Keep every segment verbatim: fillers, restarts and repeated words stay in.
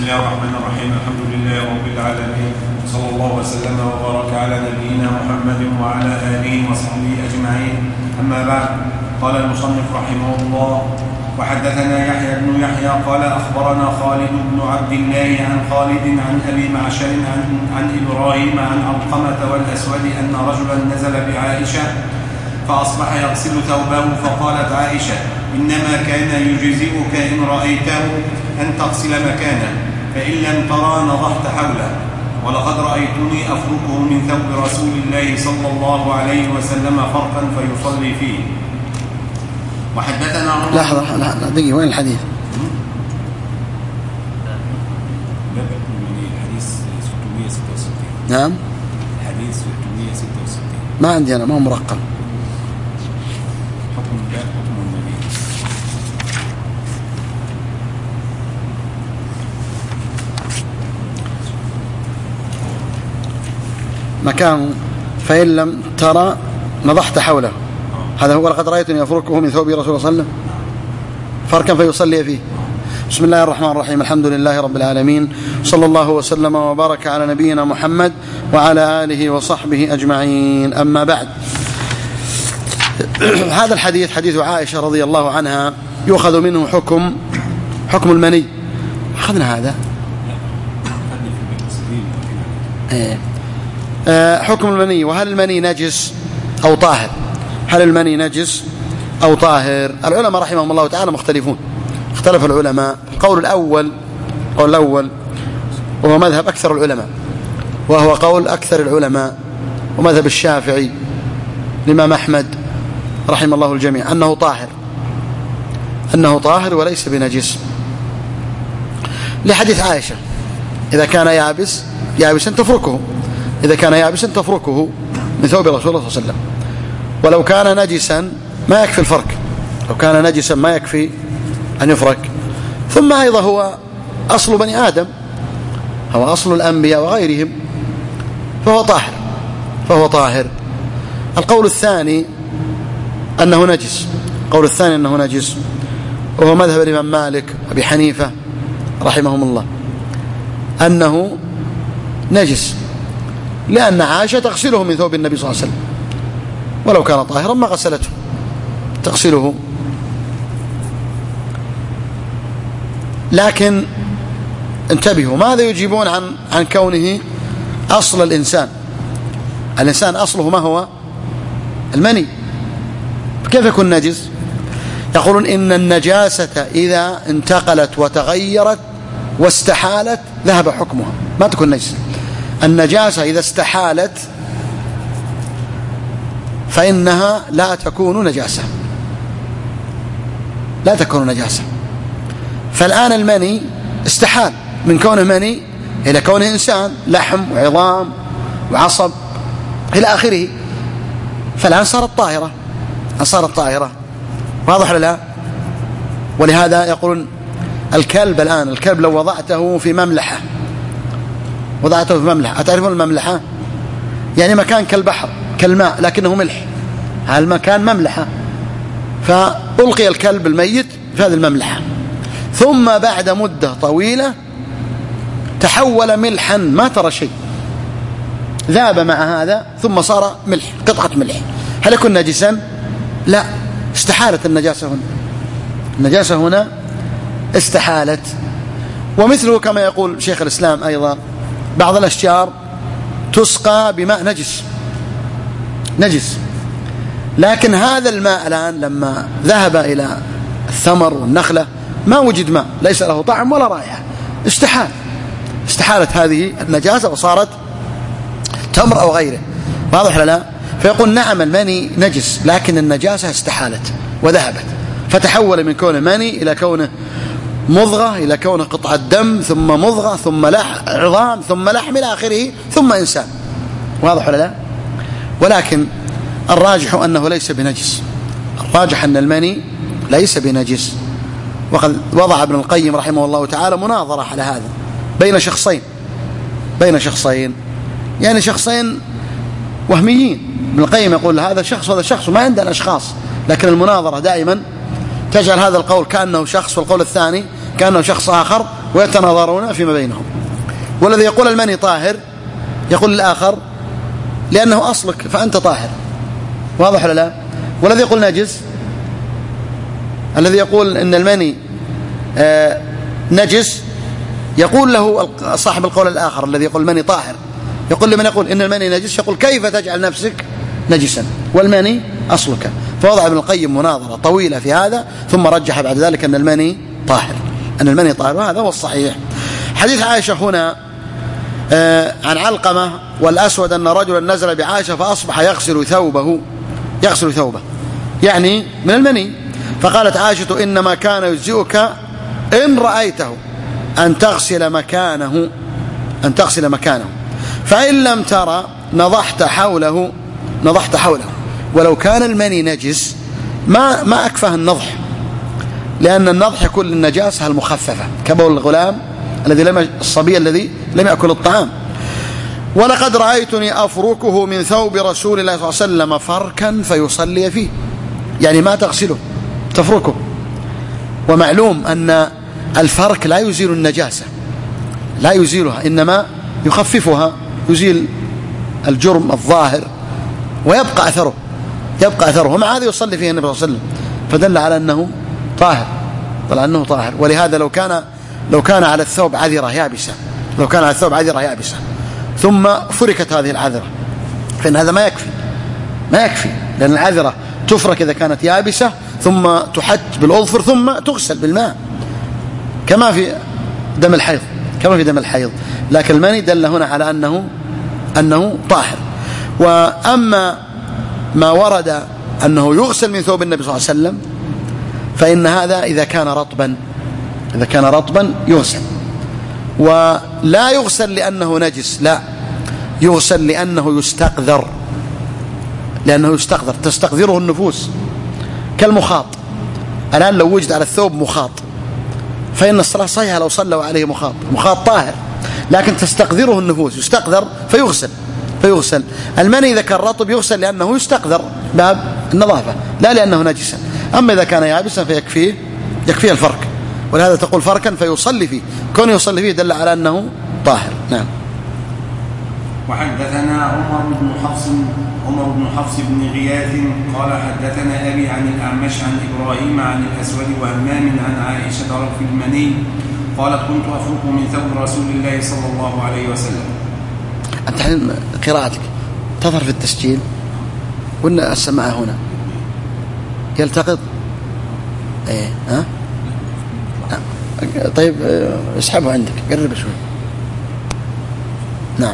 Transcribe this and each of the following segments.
الله الرحمن الرحيم. الحمد لله رب العالمين، صلى الله وسلم وبارك على نبينا محمد وعلى آله وصحبه أجمعين. أما بعد، قال المصنف رحمه الله: وحدثنا يحيى بن يحيى قال أخبرنا خالد بن عبد الله عن خالد عن أبي معشر عن, عن إبراهيم عن علقمة والأسود أن رجلا نزل بعائشة فأصبح يغسل ثوبه، فقالت عائشة: إنما كان يجزئك إن رأيته أن تغسل مكانه، فإن لم ترى نضحت حوله، ولقد رأيتني أفركه من ثوب رسول الله صلى الله عليه وسلم فرقا فيصلي فيه. وحدثنا لحظة لحظة دقيقة، وين الحديث؟ الحديث ستمائة وستة وستين. نعم، الحديث ستمائة وستة وستين. ما عندي أنا، ما هو مرقم. حكم الله حكم النبي. مكان فإن لم ترى نضحت حوله، هذا هو. لقد رأيتني أفركه من ثوب رسول الله صلى الله عليه وسلم فركا فيصلي فيه. بسم الله الرحمن الرحيم. الحمد لله رب العالمين، صلى الله وسلم وبارك على نبينا محمد وعلى آله وصحبه أجمعين. أما بعد، هذا الحديث حديث عائشة رضي الله عنها يؤخذ منه حكم حكم المني. أخذنا هذا حكم المني. وهل المني نجس أو طاهر؟ هل المني نجس أو طاهر؟ العلماء رحمهم الله تعالى مختلفون، اختلف العلماء. القول الأول قول الأول وهو مذهب أكثر العلماء، وهو قول أكثر العلماء ومذهب الشافعي الإمام أحمد رحم الله الجميع، أنه طاهر أنه طاهر وليس بنجس، لحديث عائشة: إذا كان يابس يابسا تفركه إذا كان يابسا تفركه من ثوب رسول الله صلى الله عليه وسلم. ولو كان نجسا ما يكفي الفرك، لو كان نجسا ما يكفي أن يفرك. ثم أيضا هو أصل بني آدم، هو أصل الأنبياء وغيرهم، فهو طاهر فهو طاهر. القول الثاني أنه نجس القول الثاني أنه نجس وهو مذهب الإمام مالك وأبي حنيفة رحمهم الله، أنه نجس، لأن عائشة تغسله من ثوب النبي صلى الله عليه وسلم، ولو كان طاهرا ما غسلته، تغسله. لكن انتبهوا، ماذا يجيبون عن عن كونه أصل الإنسان الإنسان أصله ما هو؟ المني، كيف يكون نجس؟ يقولون إن النجاسة إذا انتقلت وتغيرت واستحالت ذهب حكمها، ما تكون نجس. النجاسة إذا استحالت فإنها لا تكون نجاسة لا تكون نجاسة فالآن المني استحال من كونه مني إلى كونه إنسان، لحم وعظام وعصب إلى آخره، فالآن صارت طاهرة صارت طاهرة واضح ولا لا؟ ولهذا يقولون الكلب الآن الكلب لو وضعته في مملحة وضعته في مملحة أتعرفون المملحة؟ يعني مكان كالبحر كالماء لكنه ملح، هذا المكان مملحة، فألقي الكلب الميت في هذه المملحة، ثم بعد مدة طويلة تحول ملحا ما ترى شيء، ذاب مع هذا ثم صار ملح، قطعة ملح، هل يكون نجسا؟ لا، استحالت النجاسة هنا النجاسة هنا استحالت. ومثله كما يقول شيخ الإسلام أيضا: بعض الأشجار تسقى بماء نجس نجس لكن هذا الماء الآن لما ذهب إلى الثمر والنخلة ما وجد ماء، ليس له طعم ولا رائحة، استحال استحالت هذه النجاسة وصارت تمر أو غيره، واضح ولا لا؟ فيقول نعم المني نجس لكن النجاسة استحالت وذهبت، فتحول من كونه مني إلى كونه مضغة، إلى كونه قطعة دم، ثم مضغة، ثم لح عظام، ثم لحم إلى آخره، ثم إنسان، واضح ولا لا؟ ولكن الراجح أنه ليس بنجس، الراجح أن المني ليس بنجس. وقد وضع ابن القيم رحمه الله تعالى مناظرة على هذا بين شخصين بين شخصين يعني شخصين وهميين. ابن القيم يقول هذا شخص وهذا شخص، وما عندنا أشخاص، لكن المناظرة دائما تجعل هذا القول كأنه شخص والقول الثاني كأنه شخص آخر، ويتناظرون فيما بينهم. والذي يقول المني طاهر يقول الآخر لأنه أصلك فأنت طاهر، واضح ولا لا؟ والذي يقول نجس، الذي يقول إن المني آه نجس يقول له صاحب القول الآخر الذي يقول المني طاهر، يقول لمن يقول إن المني نجس يقول كيف تجعل نفسك نجسا والمني أصلك. فوضع ابن القيم مناظرة طويلة في هذا ثم رجح بعد ذلك أن المني طاهر، أن المني طاهر، وهذا هو الصحيح. حديث عائشة هنا آه عن علقمة والأسود أن رجلا نزل بعائشة فأصبح يغسل ثوبه يغسل ثوبه يعني من المني، فقالت عائشة إنما كان يجزئك إن رأيته أن تغسل مكانه أن تغسل مكانه فإن لم ترى نضحت حوله نضحت حوله. ولو كان المني نجس ما ما أكفه النضح، لأن النضح يكون للنجاسة المخففة كبول الغلام الذي لم الصبي الذي لم يأكل الطعام. ولقد رأيتني أفركه من ثوب رسول الله صلى الله عليه وسلم فركا فيصلي فيه، يعني ما تغسله تفركه. ومعلوم أن الفرك لا يزيل النجاسة، لا يزيلها، إنما يخففها، يزيل الجرم الظاهر ويبقى أثره يبقى أثره ومع هذا يصلي فيه النبي صلى الله عليه وسلم، فدل على أنه طاهر طلع أنه طاهر. ولهذا لو كان لو كان على الثوب عذرة يابسة لو كان على الثوب عذرة يابسة ثم فركت هذه العذرة فإن هذا ما يكفي ما يكفي لأن العذرة تفرك إذا كانت يابسة ثم تحت بالأظفر ثم تغسل بالماء كما في دم الحيض كما في دم الحيض لكن المني دل هنا على أنه أنه طاهر. وأما ما ورد أنه يغسل من ثوب النبي صلى الله عليه وسلم فإن هذا إذا كان رطبا إذا كان رطبا يغسل، ولا يغسل لأنه نجس، لا يغسل لأنه يستقذر لأنه يستقذر تستقذره النفوس كالمخاط. الآن لو وجد على الثوب مخاط فإن الصلاة صحيحة لو صلوا عليه مخاط، مخاط طاهر، لكن تستقذره النفوس يستقذر فيغسل فيغسل. المني إذا كان رطب يغسل لأنه يستقذر باب النظافة لا لأنه نجسا. أما إذا كان يابسا فيكفيه يكفيه الفرك، ولهذا تقول فركا فيصلي فيه، كون يصلي فيه دل على أنه طاهر. نعم. وحدثنا عمر بن حفص عمر بن حفص بن غياث قال حدثنا أبي عن الأعمش عن إبراهيم عن الأسود وهمام عن عائشة في المني قالت كنت أفرك من ثوب رسول الله صلى الله عليه وسلم. أنت حين قراءتك تظهر في التسجيل ولا السماعة هنا يلتقط؟ إيه ها؟ طيب اسحبه عندك قرب شوي. نعم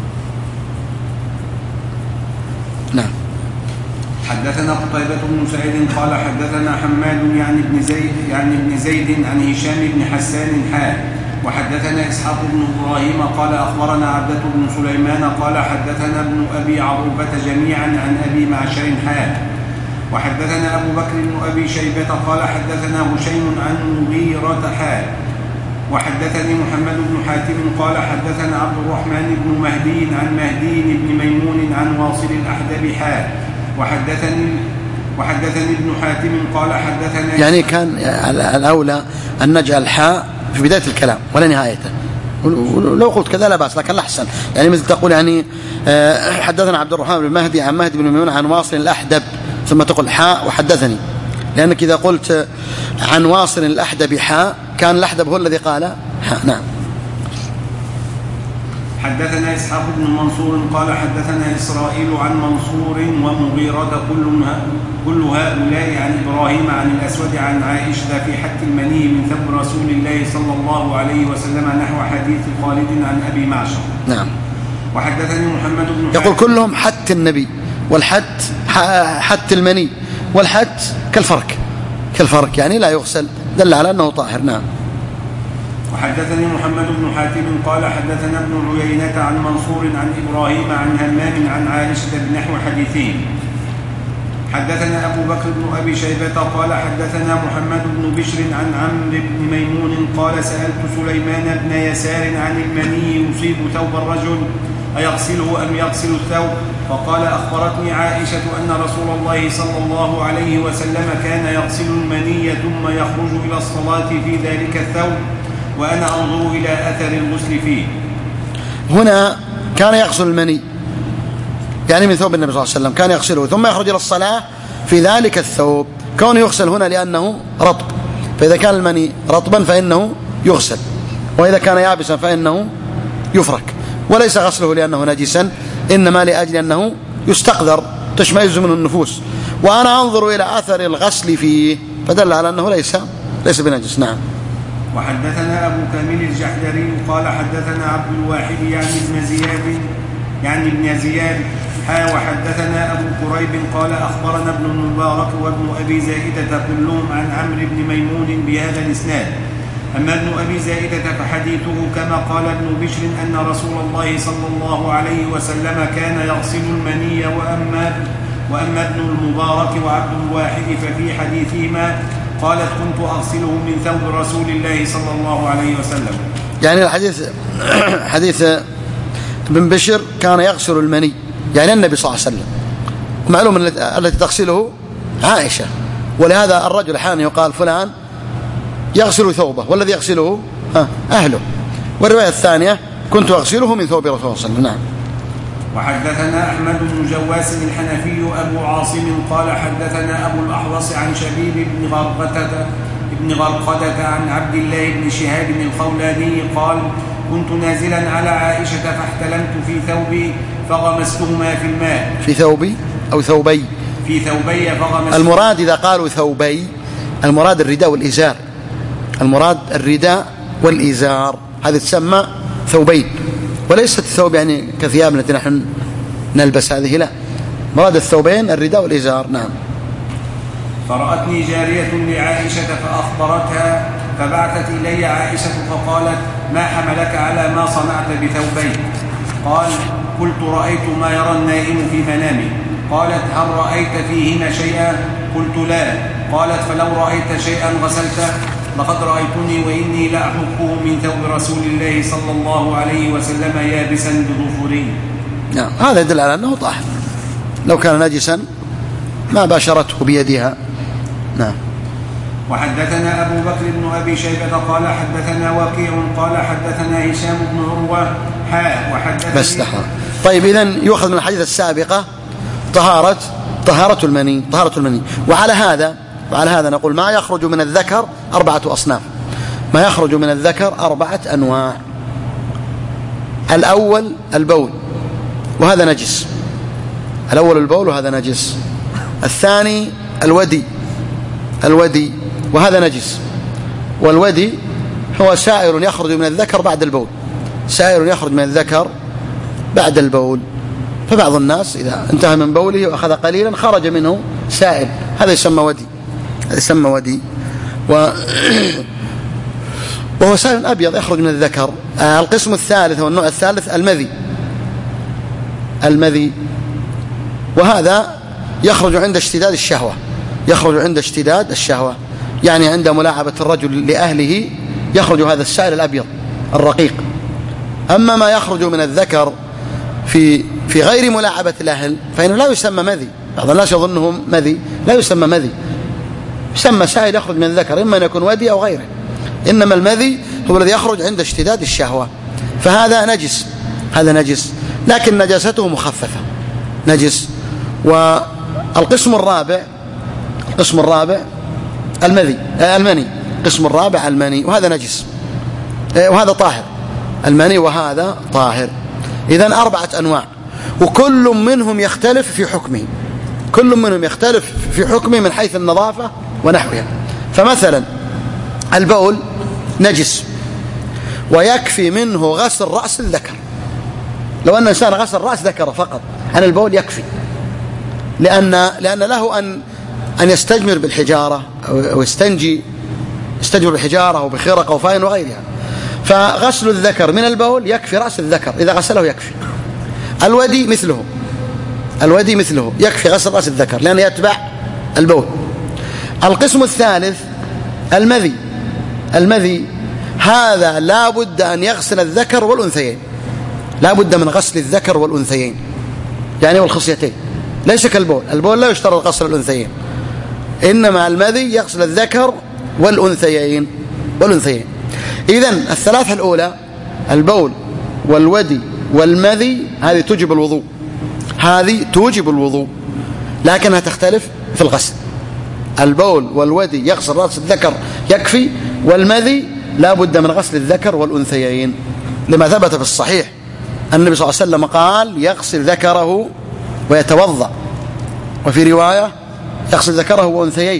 نعم. حدثنا قتيبة بن سعيد قال حدثنا حماد يعني ابن زيد يعني ابن زيد عن هشام بن حسان حا وحدثنا إسحاق بن إبراهيم قال أخبرنا عبدة بن سليمان قال حدثنا ابن أبي عروبة جميعا عن أبي معشر حا وحدثنا أبو بكر بن أبي شيبة قال حدثنا هشيم عن مغيرة حا وحدثني محمد بن حاتم قال حدثنا عبد الرحمن بن مهدي عن مهدي بن ميمون عن واصل الأحدب حا وحدثني وحدثني ابن حاتم قال حدثنا يعني كان الأولى أن نجعل حاء في بداية الكلام ولا نهايته، لو قلت كذا لا بأس لكن الأحسن يعني مثل تقول يعني حدثنا عبد الرحمن بن مهدي عن مهدي بن ميمون عن واصل الأحدب ثم تقول حاء وحدثني، لأنك إذا قلت عن واصل الأحدب حاء كان الأحدب هو الذي قال حاء. نعم. حدثنا إسحاق بن منصور قال حدثنا إسرائيل عن منصور ومغيرة كل هؤلاء عن إبراهيم عن الأسود عن عائشة في حت المني من ثوب رسول الله صلى الله عليه وسلم نحو حديث خالد عن أبي معشر. نعم. وحدثني محمد بن يقول كلهم حت النبي والحت حت المني والحت كالفرك كالفرك يعني لا يغسل دل على أنه طاهر. نعم. وحدثني محمد بن حاتم قال حدثنا ابن عيينة عن منصور عن إبراهيم عن همام عن عائشة بنحو حديثين. حدثنا أبو بكر بن أبي شيبة قال حدثنا محمد بن بشر عن عمرو بن ميمون قال سألت سليمان بن يسار عن المني يصيب ثوب الرجل أيغسله أم يغسل الثوب؟ فقال أخبرتني عائشة أن رسول الله صلى الله عليه وسلم كان يغسل المني ثم يخرج إلى الصلاة في ذلك الثوب وأنا أنظر إلى أثر الغسل فيه. هنا كان يغسل المني يعني من ثوب النبي صلى الله عليه وسلم، كان يغسله ثم يخرج إلى الصلاة في ذلك الثوب. كونه يغسل هنا لأنه رطب، فإذا كان المني رطبا فإنه يغسل، وإذا كان يابسا فإنه يفرك، وليس غسله لأنه نجسا، إنما لأجل أنه يستقذر تشمئز منه النفوس. وأنا أنظر إلى أثر الغسل فيه، فدل على أنه ليس ليس بنجس. نعم. وحدثنا أبو كامل الجحدري قال حدثنا عبد الواحد يعني ابن زياد يعني ابن زياد حا وحدثنا أبو كريب قال أخبرنا ابن المبارك وابن أبي زائدة كلهم عن عمرو بن ميمون بهذا الإسناد. أما ابن أبي زائدة فحديثه كما قال ابن بشر أن رسول الله صلى الله عليه وسلم كان يغسل المني. وأما, وأما ابن المبارك وعبد الواحد ففي حديثهما قالت كنت أغسله من ثوب رسول الله صلى الله عليه وسلم. يعني الحديث حديث ابن بشر كان يغسل المني يعني النبي صلى الله عليه وسلم، ومعلوم التي تغسله عائشة، ولهذا الرجل حين يقال فلان يغسل ثوبه والذي يغسله أهله. والرواية الثانية كنت أغسله من ثوب رسول الله صلى الله عليه وسلم. نعم. وحدثنا أحمد بن جواس الحنفي أبو عاصم قال حدثنا أبو الأحوص عن شبيب بن غرقدة ابن غرقدة عن عبد الله بن شهاب الخولاني قال كنت نازلا على عائشة فاحتلمت في ثوبي فغمستهما في الماء. في ثوبي أو ثوبي؟ في ثوبي فغمستهما. المراد إذا قالوا ثوبي المراد الرداء والإزار، المراد الرداء والإزار، هذه تسمى ثوبين، وليست الثوب يعني كثياب التي نحن نلبس هذه، لا، مراد الثوبين الرداء والإزار. نعم. فرأتني جارية لعائشة فأخبرتها فبعثت إلي عائشة فقالت ما حملك على ما صنعت بثوبين؟ قال قلت رأيت ما يرى النائم في منامه. قالت هل رأيت فيهما شيئا؟ قلت لا. قالت فلو رأيت شيئا غسلته؟ لقد رأيتني وإني لأحكه من ثوب رسول الله صلى الله عليه وسلم يابسا بظفري. نعم، هذا يدل على أنه طاهر، لو كان نجسا ما باشرته بيدها. نعم. وحدثنا أبو بكر بن أبي شيبة قال حدثنا وكيع قال حدثنا هشام بن عروة حاء وحدثني بس لحظة. طيب إذن يؤخذ من الحديث السابقة طهارة طهارة المني طهارة المني وعلى هذا وعلى هذا نقول ما يخرج من الذكر أربعة أصناف. ما يخرج من الذكر أربعة أنواع. الأول البول وهذا نجس، الأول البول وهذا نجس. الثاني الودي الودي وهذا نجس، والودي هو سائر يخرج من الذكر بعد البول، سائر يخرج من الذكر بعد البول. فبعض الناس إذا انتهى من بوله وأخذ قليلا خرج منه سائل، هذا يسمى ودي، هذا يسمى ودي و... وهو سائل أبيض يخرج من الذكر. آه القسم الثالث والنوع الثالث المذي المذي وهذا يخرج عند اشتداد الشهوة، يخرج عند اشتداد الشهوة، يعني عند ملاعبة الرجل لأهله يخرج هذا السائل الأبيض الرقيق. أما ما يخرج من الذكر في في غير ملاعبة الأهل فإنه لا يسمى مذي. بعض الناس يظنهم مذي، لا يسمى مذي، يسمى سائل يخرج من الذكر، إما أن يكون ودي أو غيره. إنما المذي هو الذي يخرج عند اشتداد الشهوة، فهذا نجس، هذا نجس لكن نجاسته مخففة، نجس. والقسم الرابع القسم الرابع المذي المني القسم الرابع المني وهذا نجس وهذا طاهر، المني وهذا طاهر. إذن أربعة أنواع وكل منهم يختلف في حكمه، كل منهم يختلف في حكمه من حيث النظافة ونحوها. فمثلا البول نجس ويكفي منه غسل رأس الذكر، لو أن إنسان غسل رأس ذكره فقط عن البول يكفي، لأن لأن له أن أن يستجمر بالحجارة أو يستنجي يستجمر بالحجارة أو بخرق أو فاين وغيرها. فغسل الذكر من البول يكفي رأس الذكر، إذا غسله يكفي. الودي مثله الودي مثله يكفي غسل رأس الذكر لأنه يتبع البول. القسم الثالث المذي المذي هذا لا بد أن يغسل الذكر والأنثيين، لا بد من غسل الذكر والأنثيين يعني والخصيتين، ليس كالبول، البول لا يشترط غسل الأنثيين، إنما المذي يغسل الذكر والأنثيين والأنثيين. إذن الثلاثة الأولى البول والودي والمذي هذه توجب الوضوء، هذه توجب الوضوء، لكنها تختلف في الغسل. البول والودي يغسل رأس الذكر يكفي، والمذي لا بد من غسل الذكر والأنثيين، لما ثبت في الصحيح النبي صلى الله عليه وسلم قال يغسل ذكره ويتوضأ، وفي رواية يغسل ذكره وأنثيين.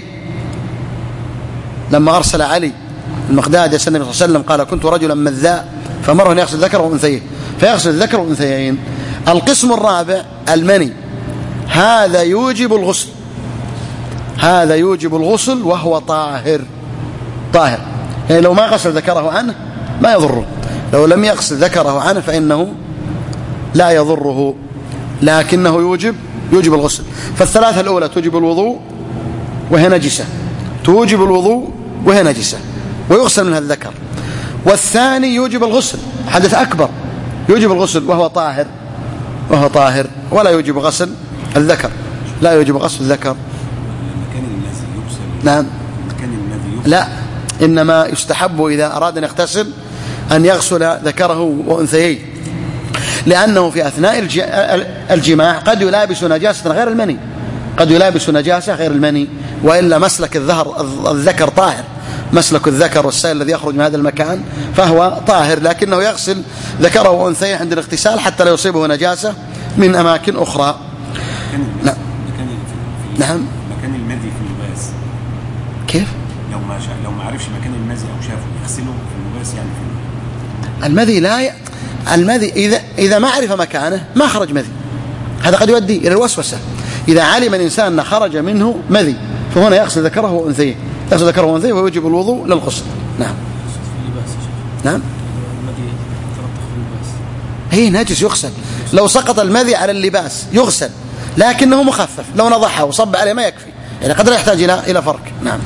لما أرسل علي المقداد يسأل النبي صلى الله عليه وسلم قال كنت رجلا مذاء فمره أن يغسل ذكره وأنثيين، فيغسل الذكر والأنثيين. القسم الرابع المني، هذا يوجب الغسل، هذا يوجب الغسل وهو طاهر، طاهر يعني لو ما غسل ذكره عنه ما يضره، لو لم يغسل ذكره عنه فإنه لا يضره، لكنه يوجب يوجب الغسل. فالثلاثة الأولى توجب الوضوء وهي نجسة، توجب الوضوء وهي نجسة ويغسل منها الذكر. والثاني يوجب الغسل، حدث أكبر، يوجب الغسل وهو طاهر، وهو طاهر ولا يوجب غسل الذكر، لا يوجب غسل الذكر. مكان الذي يغسل، نعم مكان الذي يغسل، لا، إنما يستحب إذا أراد أن يغتسل أن يغسل ذكره وأنثيه، لأنه في أثناء الجماع قد يلابس نجاسة غير المني، قد يلابس نجاسة غير المني، وإلا مسلك الظهر الذكر طاهر، مسلك الذكر والسائل الذي يخرج من هذا المكان فهو طاهر، لكنه يغسل ذكره وأنثيه عند الاغتسال حتى لا يصيبه نجاسة من أماكن أخرى. نعم. نعم. مكان المذي في اللباس كيف؟ لو ما شاء لو ما عرفش مكان المذي أو شافه يغسله في اللباس، يعني في المذي لا ي... المذي إذا إذا ما عرف مكانه ما خرج مذي، هذا قد يؤدي إلى الوسوسة. إذا علم الإنسان أن خرج منه مذي فهنا يغسل ذكره وأنثيه، يغسل ذكره وأنثيه ويوجب الوضوء للغسل. نعم. نعم. هي نجس يغسل، لو سقط المذي على اللباس يغسل، لكنه مخفف، لو نضحه وصب عليه ما يكفي، يعني قد لا يحتاج إلى إلى فرق. نعم.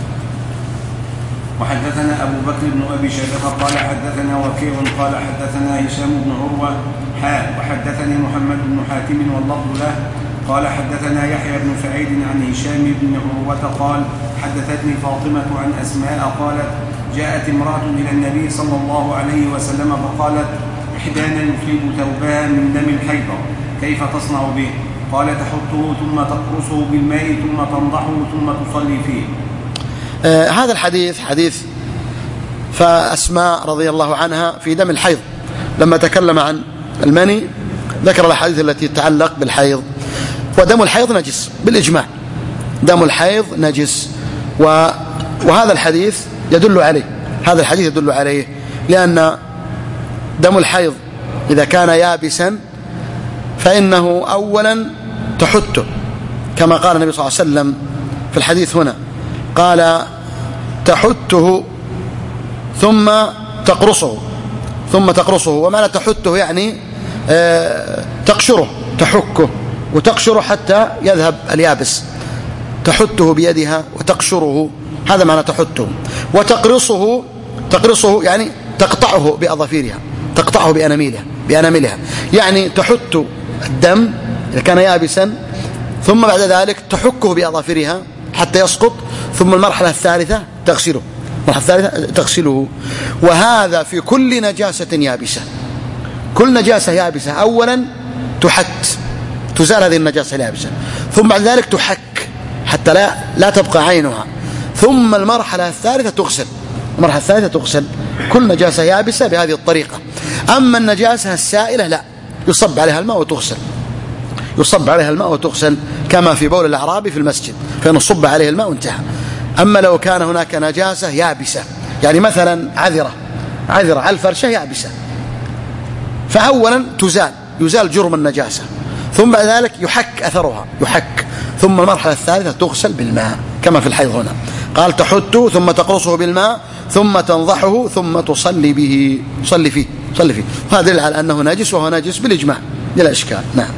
وحدثنا أبو بكر بن أبي شيبة قال حدثنا وكيع قال حدثنا هشام بن عروة حاء وحدثني محمد بن حاتم واللفظ له قال حدثنا يحيى بن سعيد عن هشام بن عروة قال حدثتني فاطمة عن أسماء قالت جاءت امرأة إلى النبي صلى الله عليه وسلم فقالت إحدانا يصيب ثوبها من دم الحيضة كيف تصنع به؟ قال تحطه ثم تقرصه بالماء ثم تنضحه ثم تصلي فيه. آه هذا الحديث حديث فأسماء رضي الله عنها في دم الحيض، لما تكلم عن المني ذكر الأحاديث التي تتعلق بالحيض، ودم الحيض نجس بالإجماع، دم الحيض نجس، و... وهذا الحديث يدل عليه، هذا الحديث يدل عليه، لأن دم الحيض إذا كان يابسا فإنه أولا تحته، كما قال النبي صلى الله عليه وسلم في الحديث هنا، قال تحته ثم تقرصه، ثم تقرصه، ومعنى تحته يعني آه تقشره، تحكه وتقشره حتى يذهب اليابس، تحته بيدها وتقشره، هذا معنى تحته. وتقرصه، تقرصه يعني تقطعه بأظافيرها، تقطعه بأناملها بأناملها يعني تحت الدم إذا كان يابسا، ثم بعد ذلك تحكه بأظافرها حتى يسقط، ثم المرحلة الثالثة تغسله، المرحلة الثالثة تغسله. وهذا في كل نجاسة يابسة، كل نجاسة يابسة أولا تحت، تزال هذه النجاسة اليابسة، ثم بعد ذلك تحك حتى لا لا تبقى عينها، ثم المرحلة الثالثة تغسل، المرحلة الثالثة تغسل كل نجاسة يابسة بهذه الطريقة. أما النجاسة السائلة لا، يصب عليها الماء وتغسل، يصب عليها الماء وتغسل كما في بول الأعرابي في المسجد، فإنه صب عليه الماء وانتهى. أما لو كان هناك نجاسة يابسة، يعني مثلا عذرة عذرة على الفرشة يابسة، فأولا تزال، يزال جرم النجاسة، ثم بعد ذلك يحك أثرها، يحك، ثم المرحلة الثالثة تغسل بالماء كما في الحيض هنا، قال تحته ثم تقرصه بالماء ثم تنضحه ثم تصلي به، تصلي فيه تصلي فيه وهذا دليل على أنه نجس، وهو نجس بالإجماع بلا إشكال. نعم.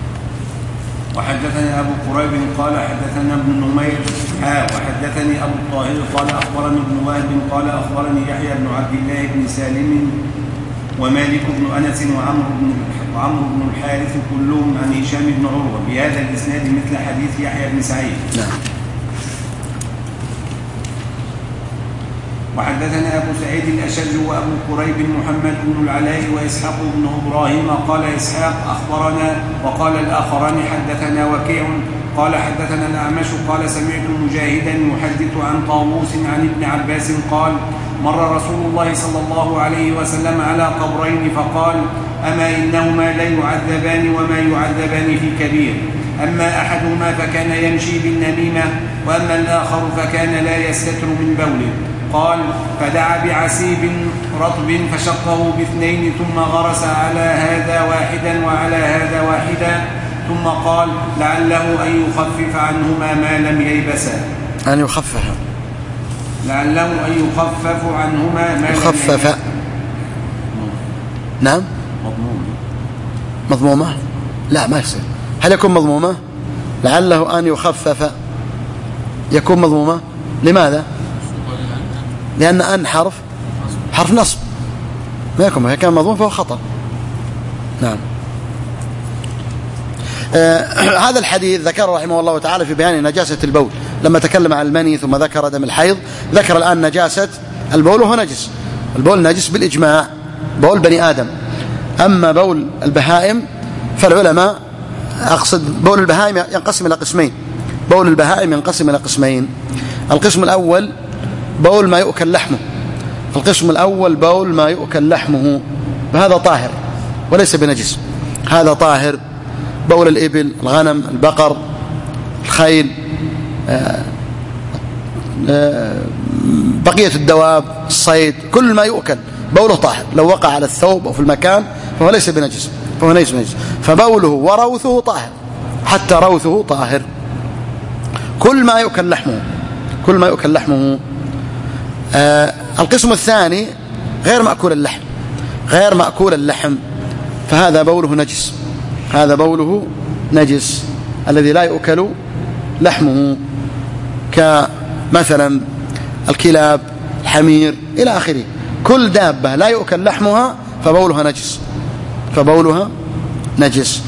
وحدثني أبو قريب قال حدثنا ابن نمير حا وحدثني أبو الطاهر قال أخبرني ابن وهب قال أخبرني يحيى بن عبد الله بن سالم ومالك بن أنس وعمرو بن وعمرو بن الحارث كلهم عن هشام بن عروة بهذا الإسناد مثل حديث يحيى بن سعيد. نعم. وحدثنا أبو سعيد الأشج وأبو قريب محمد بن العلاء وإسحاق بن إبراهيم قال إسحاق أخبرنا وقال الآخران حدثنا وكيع قال حدثنا الأعمش قال سمعت مجاهدا يحدث عن طاووس عن ابن عباس قال مر رسول الله صلى الله عليه وسلم على قبرين فقال أما إنهما لا يعذبان وما يعذبان في كبير أما أحدهما فكان يمشي بالنميمة وأما الآخر فكان لا يستتر من بوله قال فدعا بعسيب رطب فشقه باثنين ثم غرس على هذا واحدا وعلى هذا واحدا ثم قال لعله أن يخفف عنهما ما لم ييبسا أن يخفف لعله أن يخفف عنهما ما يخفف لم نعم مضمومة مضمومة لا ما يصير. هل يكون مضمومة؟ لعله أن يخفف يكون مضمومة. لماذا؟ لأن أن حرف حرف نصب ما يكون ما كان مضموم فهو خطأ. نعم. آه هذا الحديث ذكر رحمه الله تعالى في بيان نجاسة البول لما تكلم عن المني ثم ذكر دم الحيض ذكر الآن نجاسة البول وهو نجس. البول نجس بالإجماع بول بني آدم. أما بول البهائم فالعلماء أقصد بول البهائم ينقسم إلى قسمين. بول البهائم ينقسم إلى قسمين. القسم الأول بول ما يؤكل لحمه. القسم الأول بول ما يؤكل لحمه فهذا طاهر وليس بنجس. هذا طاهر بول الإبل الغنم البقر الخيل آآ آآ بقية الدواب الصيد كل ما يؤكل بوله طاهر لو وقع على الثوب أو في المكان فهو ليس بنجس فهو ليس بنجس. فبوله وروثه طاهر حتى روثه طاهر. كل ما يؤكل لحمه كل ما يؤكل لحمه. آه القسم الثاني غير مأكول اللحم غير مأكول اللحم فهذا بوله نجس. هذا بوله نجس الذي لا يؤكل لحمه كمثلا الكلاب الحمير إلى آخره. كل دابة لا يؤكل لحمها فبولها نجس فبولها نجس.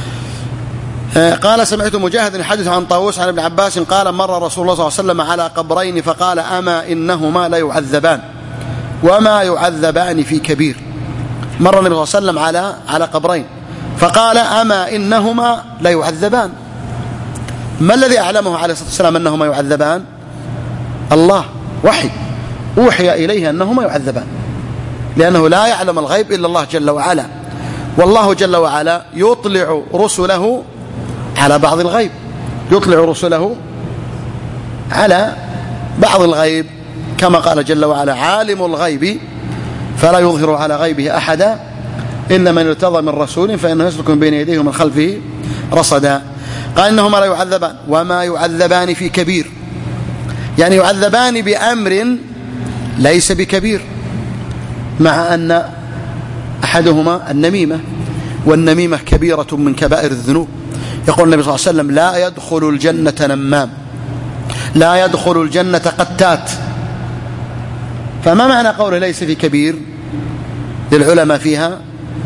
قال سمعت مجاهد يحدث عن طاووس عن ابن عباس قال مر رسول الله صلى الله عليه وسلم على قبرين فقال أما إنهما لا يعذبان وما يعذبان في كبير. مر النبي صلى الله عليه وسلم على على قبرين فقال أما إنهما لا يعذبان. ما الذي أعلمه عليه الصلاة والسلام أنهما يعذبان؟ الله وحي أوحي إليه أنهما يعذبان لأنه لا يعلم الغيب إلا الله جل وعلا. والله جل وعلا يطلع رسله على بعض الغيب يطلع رسله على بعض الغيب كما قال جل وعلا عالم الغيب فلا يظهر على غيبه أحدا إلا من ارتضى من رسول فإنه يسلك من بين يديه ومن خلفه رصدا. قال إنهما لا يعذبان وما يعذبان في كبير يعني يعذبان بأمر ليس بكبير مع أن أحدهما النميمة والنميمة كبيرة من كبائر الذنوب. يقول النبي صلى الله عليه وسلم لا يدخل الجنة نمام لا يدخل الجنة قتات. فما معنى قوله ليس في كبير؟ للعلماء فيها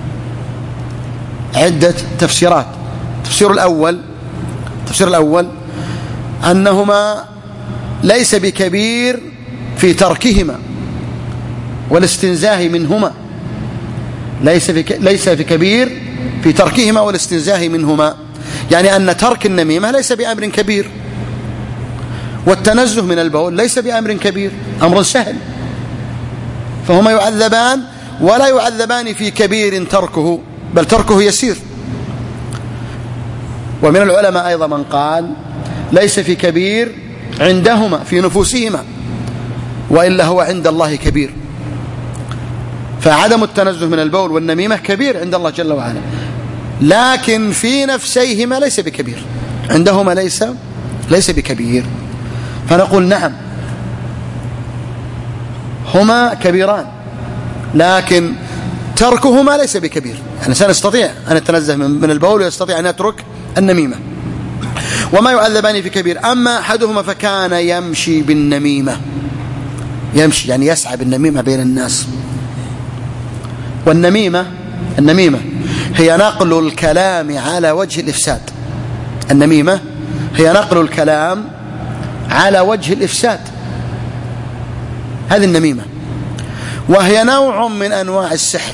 عدة تفسيرات. التفسير الأول التفسير الأول أنهما ليس بكبير في تركهما والاستنزاه منهما ليس في ليس في كبير في تركهما والاستنزاه منهما يعني أن ترك النميمة ليس بأمر كبير والتنزه من البول ليس بأمر كبير أمر سهل فهما يعذبان ولا يعذبان في كبير تركه بل تركه يسير. ومن العلماء أيضا من قال ليس في كبير عندهما في نفوسهما وإلا هو عند الله كبير. فعدم التنزه من البول والنميمة كبير عند الله جل وعلا لكن في نفسيهما ليس بكبير عندهما ليس ليس بكبير. فنقول نعم هما كبيران لكن تركهما ليس بكبير. الإنسان يستطيع أن يتنزه من البول ويستطيع أن يترك النميمة. وما يعذبان في كبير أما أحدهما فكان يمشي بالنميمة يمشي يعني يسعى بالنميمة بين الناس. والنميمة النميمة هي نقل الكلام على وجه الإفساد. النميمة هي نقل الكلام على وجه الإفساد هذه النميمة، وهي نوع من أنواع السحر،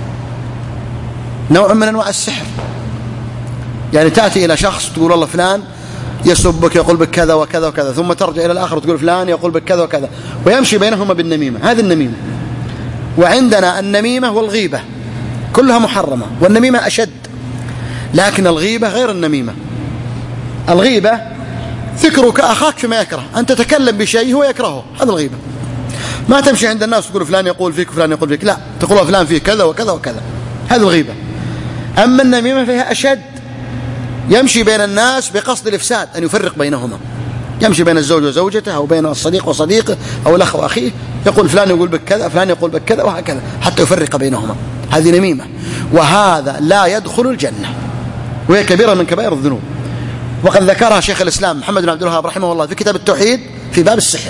نوع من أنواع السحر. يعني تأتي إلى شخص تقول والله فلان يسبك يقول بك كذا وكذا وكذا، ثم ترجع إلى الآخر وتقول فلان يقول بك كذا وكذا، ويمشي بينهما بالنميمة. هذه النميمة. وعندنا النميمة والغيبة كلها محرمة، والنميمة أشد، لكن الغيبة غير النميمة. الغيبة ذكرك أخاك فيما يكره، أن تتكلم بشيء هو يكرهه، هذا الغيبة. ما تمشي عند الناس تقول فلان يقول فيك وفلان يقول فيك، لا، تقول فلان فيه كذا وكذا وكذا، هذا الغيبة. أما النميمة فيها أشد، يمشي بين الناس بقصد الإفساد، أن يفرق بينهما، يمشي بين الزوج وزوجته أو بين الصديق وصديقه أو الأخ وأخيه، يقول فلان يقول بك كذا فلان يقول بك كذا وهكذا حتى يفرق بينهما، هذه نميمة، وهذا لا يدخل الجنة، وهي كبيرة من كبائر الذنوب. وقد ذكرها شيخ الإسلام محمد بن عبد الوهاب رحمه الله في كتاب التوحيد في باب السحر،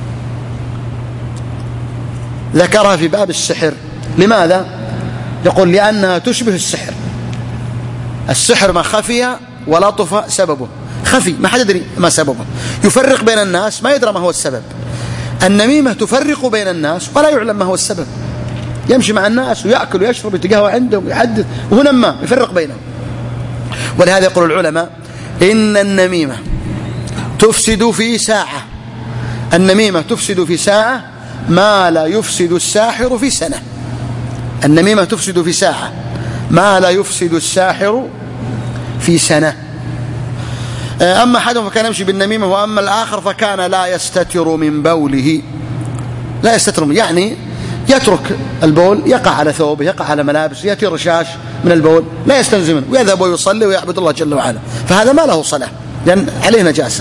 ذكرها في باب السحر. لماذا؟ يقول لأنها تشبه السحر. السحر ما خفي ولطف سببه، خفي ما حد يدري ما سببه، يفرق بين الناس ما يدرى ما هو السبب. النميمة تفرق بين الناس ولا يعلم ما هو السبب، يمشي مع الناس ويأكل ويشرب ويتقهوى عندهم ويحدث وهنا ما يفرق بينهم. ولهذا يقول العلماء إن النميمة تفسد في ساعة، النميمة تفسد في ساعة ما لا يفسد الساحر في سنة. النميمة تفسد في ساعة ما لا يفسد الساحر في سنة. أما أحدهم فكان يمشي بالنميمة، وأما الآخر فكان لا يستتر من بوله، لا يستتر، يعني يترك البول يقع على ثوبه يقع على ملابسه، يأتي رشاش من البول لا يستنزف منه، ويذهب ويصلي ويعبد الله جل وعلا، فهذا ما له صلاة لأن عليه نجاسة.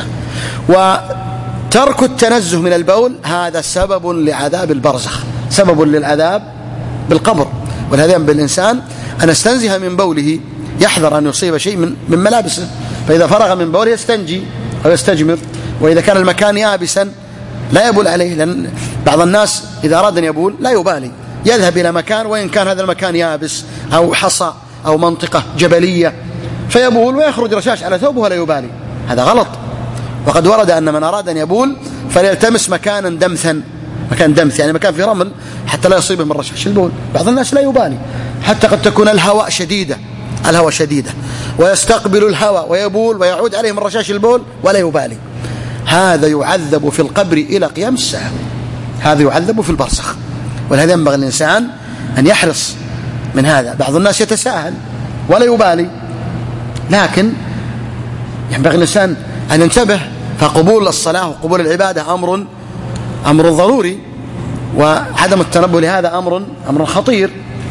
وترك التنزه من البول هذا سبب لعذاب البرزخ، سبب للعذاب بالقبر. ولهذا ينبغي الإنسان أن يستنزه من بوله، يحذر أن يصيب شيء من من ملابسه، فإذا فرغ من بوله يستنجي أو يستجمر. وإذا كان المكان يابسا لا يبول عليه، لأن بعض الناس إذا أراد أن يبول لا يبالي، يذهب إلى مكان وإن كان هذا المكان يابس أو حصى أو منطقة جبلية فيبول ويخرج رشاش على ثوبه ولا يبالي، هذا غلط. وقد ورد أن من أراد أن يبول فليلتمس مكانا دمثا، مكان دمث يعني مكان فيه رمل حتى لا يصيبه من رشاش البول. بعض الناس لا يبالي، حتى قد تكون الهواء شديدة، الهواء شديدة ويستقبل الهواء ويبول ويعود عليه من رشاش البول ولا يبالي، هذا يعذب في القبر إلى قيام الساعة، هذا يعذب في البرزخ. ولهذا ينبغي الإنسان أن يحرص من هذا. بعض الناس يتساهل ولا يبالي، لكن ينبغي الإنسان أن ينتبه، فقبول الصلاة وقبول العبادة أمر أمر ضروري، وعدم التنبه لهذا أمر أمر خطير.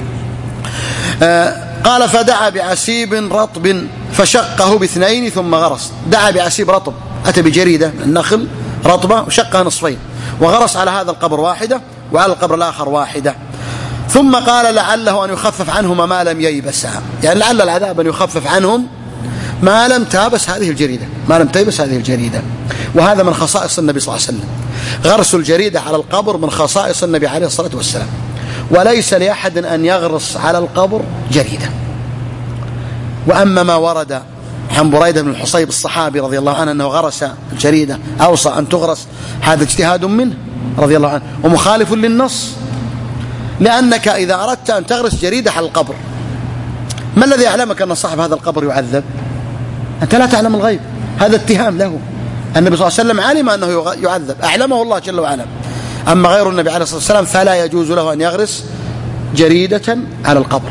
آه قال فدعا بعسيب رطب فشقه باثنين ثم غرس. دعا بعسيب رطب، أتى بجريدة النخل رطبة وشقها نصفين وغرس على هذا القبر واحدة وعلى القبر الآخر واحدة، ثم قال لعله أن يخفف عنهما ما لم ييبسا، يعني لعل العذاب أن يخفف عنهم ما لم تابس هذه الجريدة، ما لم تيبس هذه الجريدة. وهذا من خصائص النبي صلى الله عليه وسلم، غرس الجريدة على القبر من خصائص النبي عليه الصلاة والسلام، وليس لأحد أن يغرس على القبر جريدة. وأما ما ورد عن بريدة بن الحصيب الصحابي رضي الله عنه أنه غرس الجريدة أوصى أن تغرس، هذا اجتهاد منه رضي الله عنه ومخالف للنص، لأنك إذا أردت أن تغرس جريدة على القبر ما الذي يعلمك أن صاحب هذا القبر يعذب؟ أنت لا تعلم الغيب، هذا اتهام له. النبي صلى الله عليه وسلم علم أنه يعذب، أعلمه الله جل وعلا. أما غير النبي عليه الصلاة والسلام فلا يجوز له أن يغرس جريدة على القبر،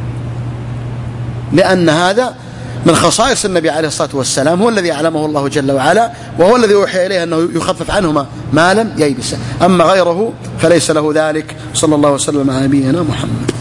لأن هذا من خصائص النبي عليه الصلاة والسلام، هو الذي أعلمه الله جل وعلا، وهو الذي أوحي إليه أنه يخفف عنهما ما لم ييبس. أما غيره فليس له ذلك. صلى الله وسلم على نبينا محمد.